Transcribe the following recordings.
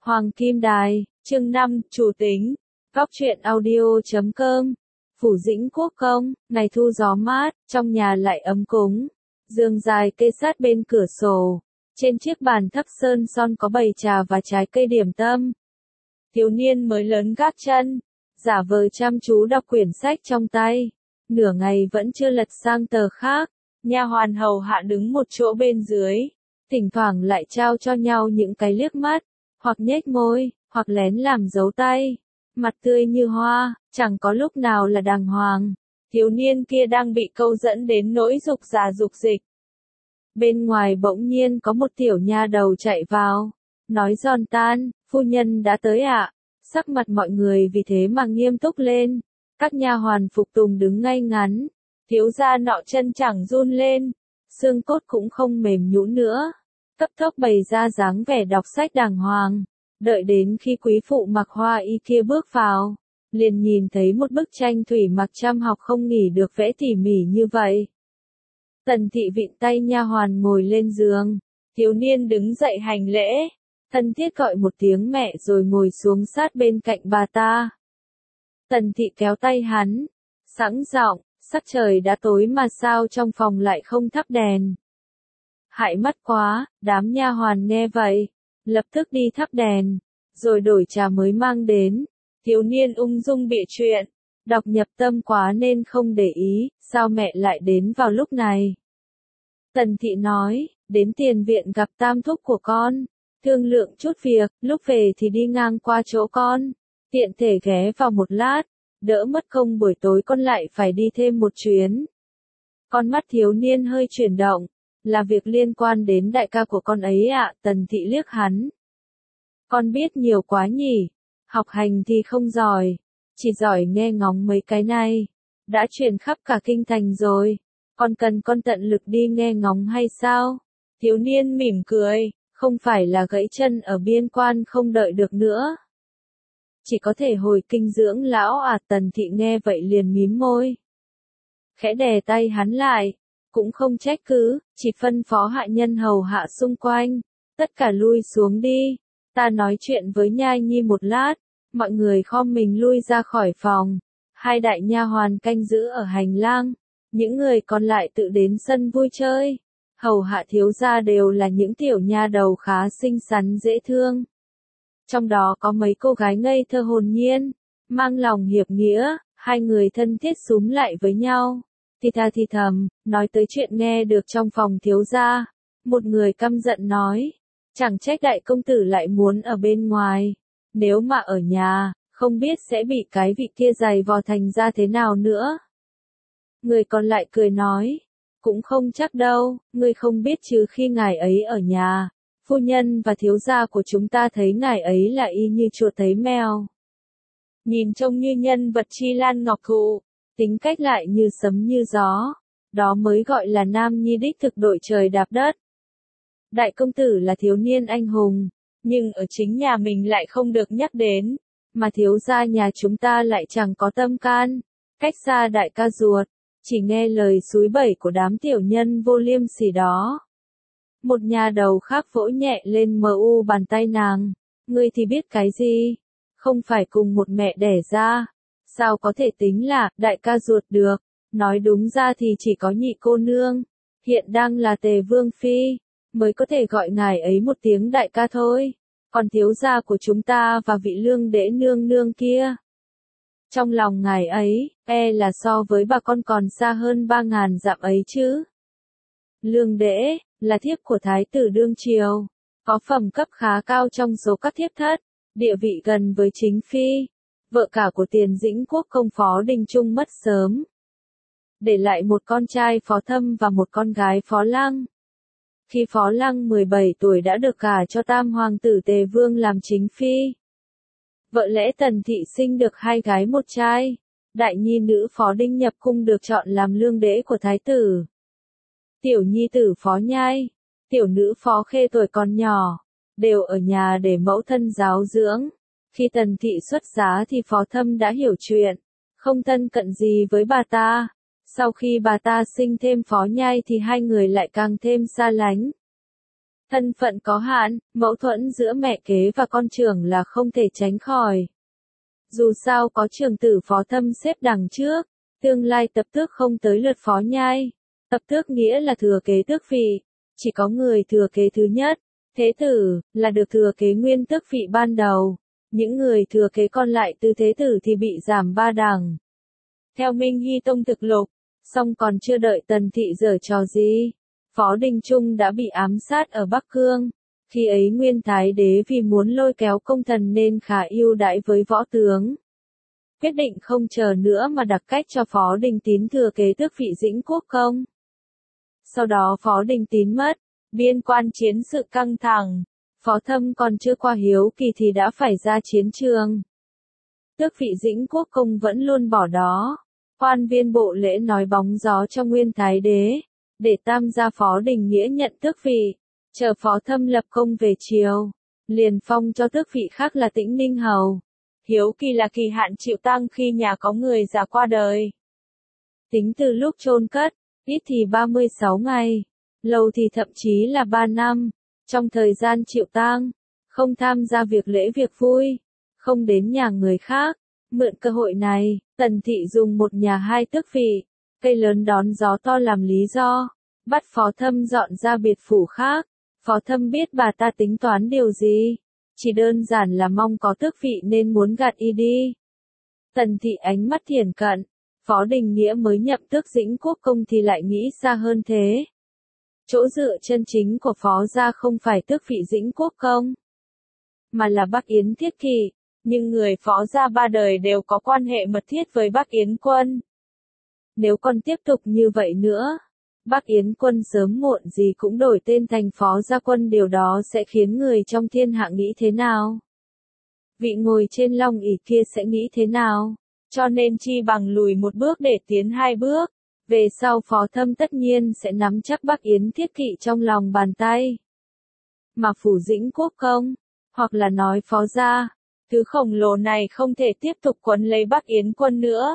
Hoàng Kim Đài, chương 5, Chủ tính. Góc truyện audio.com. Phủ Dĩnh Quốc công, ngày thu gió mát, trong nhà lại ấm cúng. Giường dài kê sát bên cửa sổ. Trên chiếc bàn thấp sơn son có bày trà và trái cây điểm tâm. Thiếu niên mới lớn gác chân, giả vờ chăm chú đọc quyển sách trong tay. Nửa ngày vẫn chưa lật sang tờ khác. Nha hoàn hầu hạ đứng một chỗ bên dưới, thỉnh thoảng lại trao cho nhau những cái liếc mắt, hoặc nhếch môi, hoặc lén làm dấu tay. Mặt tươi như hoa, chẳng có lúc nào là đàng hoàng. Thiếu niên kia đang bị câu dẫn đến nỗi dục giả dục dịch. Bên ngoài bỗng nhiên có một tiểu nha đầu chạy vào, nói giòn tan, phu nhân đã tới ạ. Sắc mặt mọi người vì thế mà nghiêm túc lên. Các nha hoàn phục tùng đứng ngay ngắn. Thiếu gia nọ chân chẳng run lên, xương cốt cũng không mềm nhũn nữa. Cấp tốc bày ra dáng vẻ đọc sách đàng hoàng. Đợi đến khi quý phụ mặc hoa y kia bước vào, liền nhìn thấy một bức tranh thủy mặc chăm học không nghỉ được vẽ tỉ mỉ như vậy. Tần thị vịn tay nha hoàn ngồi lên giường, thiếu niên đứng dậy hành lễ, thân thiết gọi một tiếng mẹ rồi ngồi xuống sát bên cạnh bà ta. Tần thị kéo tay hắn, sẵn giọng, sắc trời đã tối mà sao trong phòng lại không thắp đèn. Hại mắt quá, đám nha hoàn nghe vậy, lập tức đi thắp đèn, rồi đổi trà mới mang đến. Thiếu niên ung dung bịa chuyện, đọc nhập tâm quá nên không để ý, sao mẹ lại đến vào lúc này. Tần thị nói, đến tiền viện gặp tam thúc của con, thương lượng chút việc, lúc về thì đi ngang qua chỗ con, tiện thể ghé vào một lát, đỡ mất công buổi tối con lại phải đi thêm một chuyến. Con mắt thiếu niên hơi chuyển động, là việc liên quan đến đại ca của con ấy ạ. Tần thị liếc hắn. Con biết nhiều quá nhỉ, học hành thì không giỏi, chỉ giỏi nghe ngóng mấy cái này, đã truyền khắp cả kinh thành rồi, con cần con tận lực đi nghe ngóng hay sao? Thiếu niên mỉm cười, không phải là gãy chân ở biên quan không đợi được nữa. Chỉ có thể hồi kinh dưỡng lão à. Tần thị nghe vậy liền mím môi, khẽ đè tay hắn lại, cũng không trách cứ, chỉ phân phó hạ nhân hầu hạ xung quanh, tất cả lui xuống đi, ta nói chuyện với nhai nhi một lát. Mọi người khom mình lui ra khỏi phòng, hai đại nha hoàn canh giữ ở hành lang, những người còn lại tự đến sân vui chơi. Hầu hạ thiếu gia đều là những tiểu nha đầu khá xinh xắn dễ thương. Trong đó có mấy cô gái ngây thơ hồn nhiên, mang lòng hiệp nghĩa, hai người thân thiết xúm lại với nhau. Thì tha thì thầm, nói tới chuyện nghe được trong phòng thiếu gia. Một người căm giận nói, chẳng trách đại công tử lại muốn ở bên ngoài, nếu mà ở nhà, không biết sẽ bị cái vị kia giày vò thành ra thế nào nữa. Người còn lại cười nói, cũng không chắc đâu, ngươi không biết chứ khi ngài ấy ở nhà, phu nhân và thiếu gia của chúng ta thấy ngài ấy là y như chuột thấy mèo. Nhìn trông như nhân vật chi lan ngọc thụ, tính cách lại như sấm như gió, đó mới gọi là nam nhi đích thực đội trời đạp đất. Đại công tử là thiếu niên anh hùng, nhưng ở chính nhà mình lại không được nhắc đến, mà thiếu gia nhà chúng ta lại chẳng có tâm can, cách xa đại ca ruột, chỉ nghe lời xúi bẩy của đám tiểu nhân vô liêm sỉ đó. Một nhà đầu khác vỗ nhẹ lên mu bàn tay nàng, ngươi thì biết cái gì, không phải cùng một mẹ đẻ ra, sao có thể tính là đại ca ruột được, nói đúng ra thì chỉ có nhị cô nương, hiện đang là Tề Vương Phi, mới có thể gọi ngài ấy một tiếng đại ca thôi, còn thiếu gia của chúng ta và vị lương đễ nương nương kia. Trong lòng ngài ấy, là so với bà con còn xa hơn 3.000 dặm ấy chứ. Lương đễ, là thiếp của thái tử đương triều, có phẩm cấp khá cao trong số các thiếp thất, địa vị gần với chính phi, vợ cả của Tiền Dĩnh Quốc công Phó Đình Trung mất sớm, để lại một con trai Phó Thâm và một con gái Phó Lăng. Khi Phó Lăng 17 tuổi đã được gả cho tam hoàng tử Tề Vương làm chính phi. Vợ lẽ Tần thị sinh được 2 gái 1 trai, đại nhi nữ Phó Đinh nhập cung được chọn làm lương đễ của thái tử. Tiểu nhi tử Phó Nhai, tiểu nữ Phó Khê tuổi còn nhỏ, đều ở nhà để mẫu thân giáo dưỡng. Khi Tần thị xuất giá thì Phó Thâm đã hiểu chuyện, không thân cận gì với bà ta. Sau khi bà ta sinh thêm Phó Nhai thì hai người lại càng thêm xa lánh. Thân phận có hạn, mâu thuẫn giữa mẹ kế và con trưởng là không thể tránh khỏi. Dù sao có trưởng tử Phó Thâm xếp đằng trước, tương lai tập tước không tới lượt Phó Nhai. Tập tước nghĩa là thừa kế tước vị, chỉ có người thừa kế thứ nhất, thế tử, là được thừa kế nguyên tước vị ban đầu. Những người thừa kế còn lại từ thế tử thì bị giảm 3 đẳng. Theo Minh Hy Tông thực lục, song còn chưa đợi Tần Thị giở trò gì, Phó Đình Trung đã bị ám sát ở Bắc Cương. Khi ấy Nguyên Thái Đế vì muốn lôi kéo công thần nên khá ưu đãi với võ tướng. Quyết định không chờ nữa mà đặt cách cho Phó Đình Tín thừa kế tước vị Dĩnh Quốc công. Sau đó Phó Đình Tín mất, biên quan chiến sự căng thẳng, Phó Thâm còn chưa qua hiếu kỳ thì đã phải ra chiến trường. Tước vị Dĩnh Quốc công vẫn luôn bỏ đó. Quan viên bộ lễ nói bóng gió cho Nguyên Thái Đế, để tam gia Phó Đình Nghĩa nhận tước vị, chờ Phó Thâm lập công về triều, liền phong cho tước vị khác là Tĩnh Ninh Hầu. Hiếu kỳ là kỳ hạn chịu tang khi nhà có người già qua đời. Tính từ lúc chôn cất, ít thì 36 ngày, lâu thì thậm chí là 3 năm. Trong thời gian chịu tang, không tham gia việc lễ việc vui, không đến nhà người khác. Mượn cơ hội này, Tần Thị dùng một nhà hai tước vị, cây lớn đón gió to làm lý do, bắt Phó Thâm dọn ra biệt phủ khác. Phó Thâm biết bà ta tính toán điều gì, chỉ đơn giản là mong có tước vị nên muốn gạt y đi. Tần Thị ánh mắt thiển cận, Phó Đình Nghĩa mới nhậm tước Dĩnh Quốc công thì lại nghĩ xa hơn thế. Chỗ dựa chân chính của Phó gia không phải tước vị Dĩnh Quốc công, mà là Bắc Yến Thiết Kỵ, nhưng người Phó gia 3 đời đều có quan hệ mật thiết với Bắc Yến quân. Nếu còn tiếp tục như vậy nữa, Bắc Yến quân sớm muộn gì cũng đổi tên thành Phó gia quân, điều đó sẽ khiến người trong thiên hạ nghĩ thế nào? Vị ngồi trên long ỷ kia sẽ nghĩ thế nào? Cho nên chi bằng lùi một bước để tiến 2 bước. Về sau Phó Thâm tất nhiên sẽ nắm chắc Bắc Yến Thiết Kỵ trong lòng bàn tay. Mà phủ Dĩnh Quốc công, hoặc là nói Phó gia, thứ khổng lồ này không thể tiếp tục quấn lấy Bắc Yến quân nữa.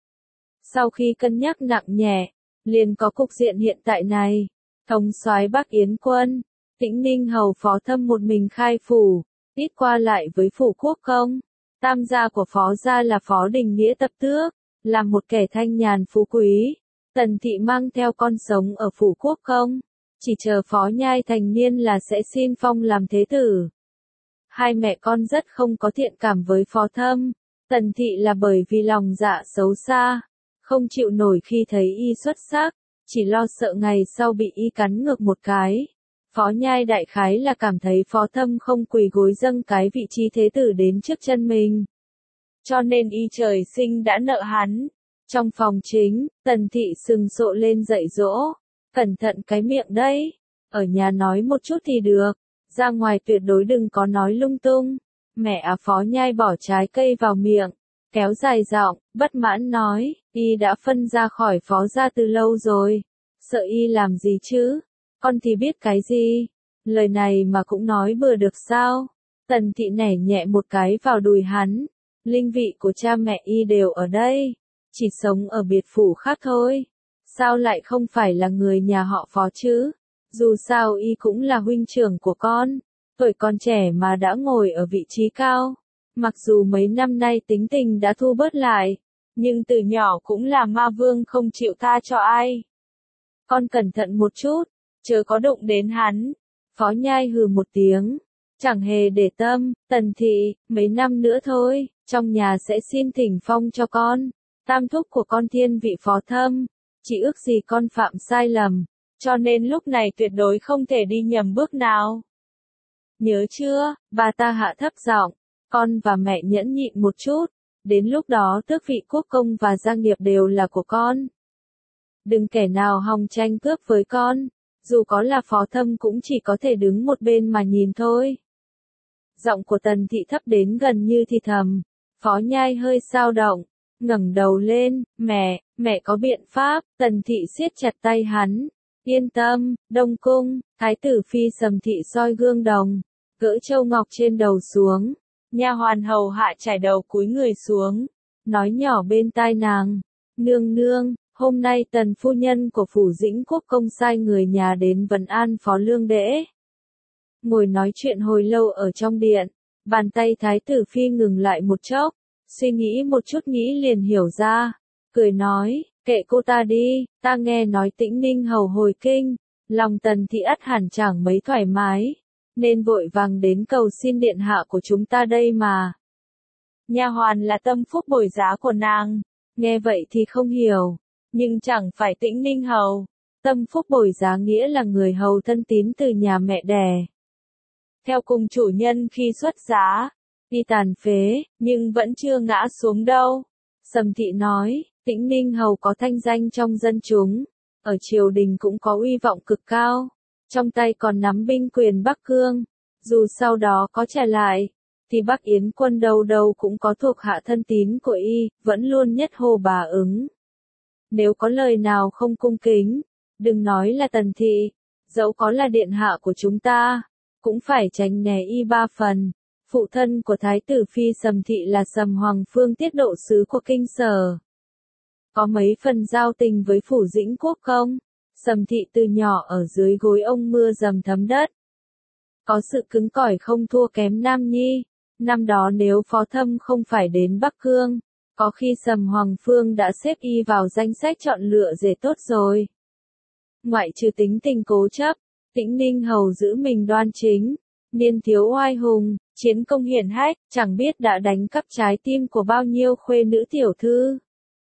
Sau khi cân nhắc nặng nhẹ, liền có cục diện hiện tại này. Thống soái Bắc Yến quân, Tĩnh Ninh Hầu Phó Thâm một mình khai phủ, ít qua lại với phủ quốc công. Tam gia của Phó gia là Phó Đình Nghĩa tập tước, là một kẻ thanh nhàn phú quý. Tần Thị mang theo con sống ở phủ quốc công, chỉ chờ Phó Nhai thành niên là sẽ xin phong làm thế tử. Hai mẹ con rất không có thiện cảm với Phó Thâm. Tần Thị là bởi vì lòng dạ xấu xa, không chịu nổi khi thấy y xuất sắc, chỉ lo sợ ngày sau bị y cắn ngược một cái. Phó Nhai đại khái là cảm thấy Phó Thâm không quỳ gối dâng cái vị trí thế tử đến trước chân mình, cho nên y trời sinh đã nợ hắn. Trong phòng chính, Tần Thị sừng sộ lên dạy dỗ, cẩn thận cái miệng đấy, ở nhà nói một chút thì được, ra ngoài tuyệt đối đừng có nói lung tung. Mẹ Phó Nhai bỏ trái cây vào miệng, kéo dài giọng, bất mãn nói, y đã phân ra khỏi Phó gia từ lâu rồi, sợ y làm gì chứ, con thì biết cái gì, lời này mà cũng nói bừa được sao. Tần Thị nẻ nhẹ một cái vào đùi hắn, linh vị của cha mẹ y đều ở đây, chỉ sống ở biệt phủ khác thôi, sao lại không phải là người nhà họ Phó chứ, dù sao y cũng là huynh trưởng của con, tuổi còn trẻ mà đã ngồi ở vị trí cao, mặc dù mấy năm nay tính tình đã thu bớt lại, nhưng từ nhỏ cũng là ma vương không chịu tha cho ai. Con cẩn thận một chút, chớ có đụng đến hắn. Phó Nhai hừ một tiếng, chẳng hề để tâm. Tần Thị, mấy năm nữa thôi, trong nhà sẽ xin thỉnh phong cho con. Tam thúc của con thiên vị Phó Thâm, chỉ ước gì con phạm sai lầm, cho nên lúc này tuyệt đối không thể đi nhầm bước nào. Nhớ chưa? Bà ta hạ thấp giọng, con và mẹ nhẫn nhịn một chút, đến lúc đó tước vị quốc công và gia nghiệp đều là của con. Đừng kẻ nào hòng tranh cướp với con, dù có là Phó Thâm cũng chỉ có thể đứng một bên mà nhìn thôi. Giọng của Tần Thị thấp đến gần như thì thầm. Phó Nhai hơi xao động, ngẩng đầu lên, mẹ có biện pháp. Tần Thị siết chặt tay hắn, yên tâm. Đông cung, Thái tử Phi Sầm Thị soi gương đồng, gỡ châu ngọc trên đầu xuống, nha hoàn hầu hạ chải đầu cúi người xuống, nói nhỏ bên tai nàng, nương nương, hôm nay Tần phu nhân của phủ Dĩnh Quốc công sai người nhà đến vấn an Phó Lương Đễ. Ngồi nói chuyện hồi lâu ở trong điện, bàn tay Thái tử Phi ngừng lại một chốc, suy nghĩ một chút nghĩ liền hiểu ra, cười nói, kệ cô ta đi, ta nghe nói Tĩnh Ninh hầu hồi kinh, lòng Tần thị ắt hẳn chẳng mấy thoải mái, nên vội vàng đến cầu xin điện hạ của chúng ta đây mà. Nha hoàn là tâm phúc bồi giá của nàng, nghe vậy thì không hiểu, nhưng chẳng phải Tĩnh Ninh hầu, tâm phúc bồi giá nghĩa là người hầu thân tín từ nhà mẹ đẻ. Theo cùng chủ nhân khi xuất giá, đi tàn phế, nhưng vẫn chưa ngã xuống đâu. Sầm Thị nói, Tĩnh Ninh hầu có thanh danh trong dân chúng, ở triều đình cũng có uy vọng cực cao, trong tay còn nắm binh quyền Bắc Cương, dù sau đó có trả lại, thì Bắc Yến quân đâu đâu cũng có thuộc hạ thân tín của y, vẫn luôn nhất hô bà ứng. Nếu có lời nào không cung kính, đừng nói là Tần Thị, dẫu có là điện hạ của chúng ta, cũng phải tránh né y ba phần. Phụ thân của Thái tử Phi Sầm Thị là Sầm Hoàng Phương tiết độ sứ của kinh sở. Có mấy phần giao tình với phủ Dĩnh Quốc công, Sầm Thị từ nhỏ ở dưới gối ông mưa dầm thấm đất. Có sự cứng cỏi không thua kém Nam Nhi, năm đó nếu Phó Thâm không phải đến Bắc Cương, có khi Sầm Hoàng Phương đã xếp y vào danh sách chọn lựa rể tốt rồi. Ngoại trừ tính tình cố chấp, Tĩnh Ninh hầu giữ mình đoan chính, niên thiếu oai hùng, chiến công hiển hách, chẳng biết đã đánh cắp trái tim của bao nhiêu khuê nữ tiểu thư.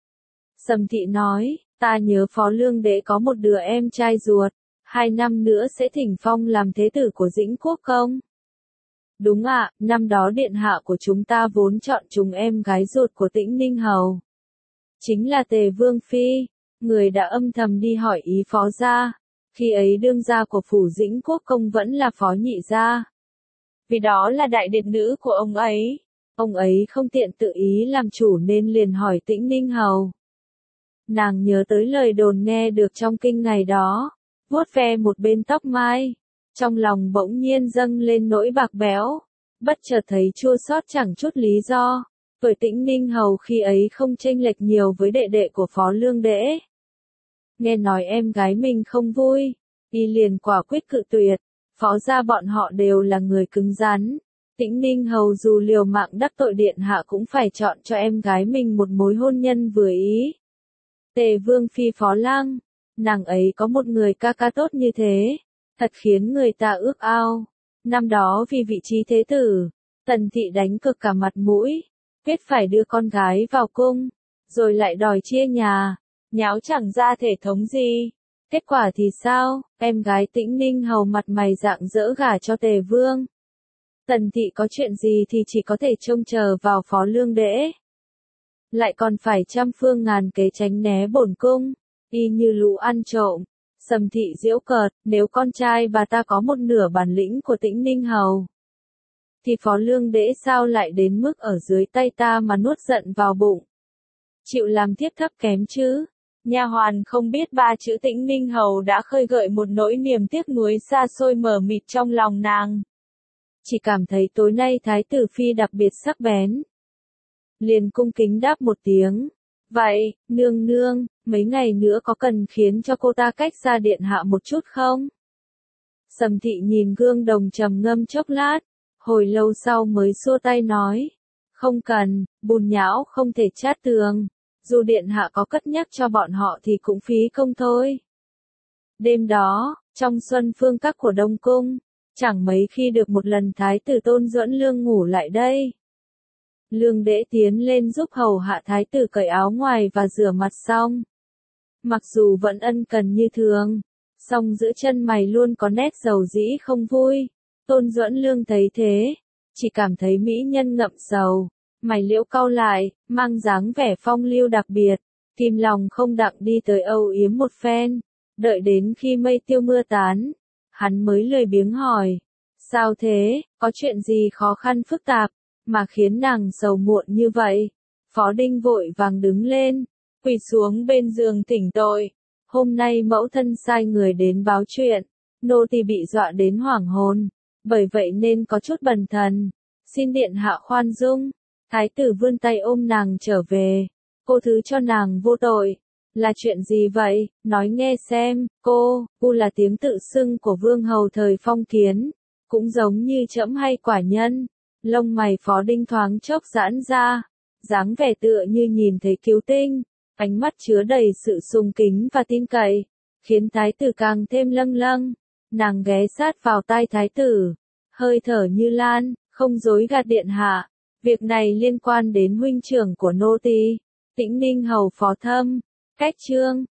Sầm Thị nói, ta nhớ Phó Lương Đệ có một đứa em trai ruột, 2 năm nữa sẽ thỉnh phong làm thế tử của Dĩnh Quốc công. Đúng ạ, năm đó điện hạ của chúng ta vốn chọn chúng em gái ruột của Tĩnh Ninh hầu. Chính là Tề Vương Phi, người đã âm thầm đi hỏi ý Phó gia. Khi ấy đương gia của phủ Dĩnh Quốc công vẫn là Phó nhị gia. Vì đó là đại điện nữ của ông ấy không tiện tự ý làm chủ nên liền hỏi Tĩnh Ninh hầu. Nàng nhớ tới lời đồn nghe được trong kinh ngày đó, vuốt ve một bên tóc mai, trong lòng bỗng nhiên dâng lên nỗi bạc bẽo, bất chợt thấy chua xót chẳng chút lý do, bởi Tĩnh Ninh hầu khi ấy không chênh lệch nhiều với đệ đệ của Phó Lương Đễ. Nghe nói em gái mình không vui, y liền quả quyết cự tuyệt, Phó gia bọn họ đều là người cứng rắn. Tĩnh Ninh hầu dù liều mạng đắc tội điện hạ cũng phải chọn cho em gái mình một mối hôn nhân vừa ý. Tề Vương Phi Phó Lăng, nàng ấy có một người ca ca tốt như thế, thật khiến người ta ước ao. Năm đó vì vị trí thế tử, Tần Thị đánh cực cả mặt mũi, quyết phải đưa con gái vào cung, rồi lại đòi chia nhà, nháo chẳng ra thể thống gì. Kết quả thì sao, em gái Tĩnh Ninh hầu mặt mày rạng rỡ gả cho Tề Vương. Tần Thị có chuyện gì thì chỉ có thể trông chờ vào Phó Lương Đễ. Lại còn phải trăm phương ngàn kế tránh né bổn cung, y như lũ ăn trộm. Sầm Thị giễu cợt, nếu con trai bà ta có một nửa bản lĩnh của Tĩnh Ninh hầu, thì Phó Lương Đễ sao lại đến mức ở dưới tay ta mà nuốt giận vào bụng. Chịu làm thiếp thấp kém chứ. Nha hoàn không biết ba chữ Tĩnh Ninh hầu đã khơi gợi một nỗi niềm tiếc nuối xa xôi mờ mịt trong lòng nàng. Chỉ cảm thấy tối nay Thái tử Phi đặc biệt sắc bén. Liền cung kính đáp một tiếng. Vậy, nương nương, mấy ngày nữa có cần khiến cho cô ta cách xa điện hạ một chút không? Sầm Thị nhìn gương đồng trầm ngâm chốc lát, hồi lâu sau mới xua tay nói. Không cần, bùn nhão không thể chát tường. Dù điện hạ có cất nhắc cho bọn họ thì cũng phí công thôi. Đêm đó, trong xuân phương các của Đông Cung, chẳng mấy khi được một lần Thái tử Tôn Duẫn Lương ngủ lại đây. Lương Đễ tiến lên giúp hầu hạ Thái tử cởi áo ngoài và rửa mặt xong. Mặc dù vẫn ân cần như thường, song giữa chân mày luôn có nét dầu dĩ không vui. Tôn Duẫn Lương thấy thế, chỉ cảm thấy mỹ nhân ngậm sầu. Mày liễu cau lại, mang dáng vẻ phong lưu đặc biệt, kìm lòng không đặng đi tới âu yếm một phen, đợi đến khi mây tiêu mưa tán, hắn mới lười biếng hỏi, sao thế, có chuyện gì khó khăn phức tạp, mà khiến nàng sầu muộn như vậy? Phó Đinh vội vàng đứng lên, quỳ xuống bên giường thỉnh tội, hôm nay mẫu thân sai người đến báo chuyện, nô tỳ bị dọa đến hoảng hồn, bởi vậy nên có chút bần thần, xin điện hạ khoan dung. Thái tử vươn tay ôm nàng trở về, cô thứ cho nàng vô tội, là chuyện gì vậy, nói nghe xem, cô là tiếng tự xưng của vương hầu thời Phong Kiến, cũng giống như trẫm hay quả nhân. Lông mày Phó Đinh thoáng chốc giãn ra, dáng vẻ tựa như nhìn thấy cứu tinh, ánh mắt chứa đầy sự sùng kính và tin cậy, khiến thái tử càng thêm lâng lâng. Nàng ghé sát vào tai thái tử, hơi thở như lan, không dối gạt điện hạ. Việc này liên quan đến huynh trưởng của nô tỳ, Tĩnh Ninh hầu Phó Thâm, cách trương.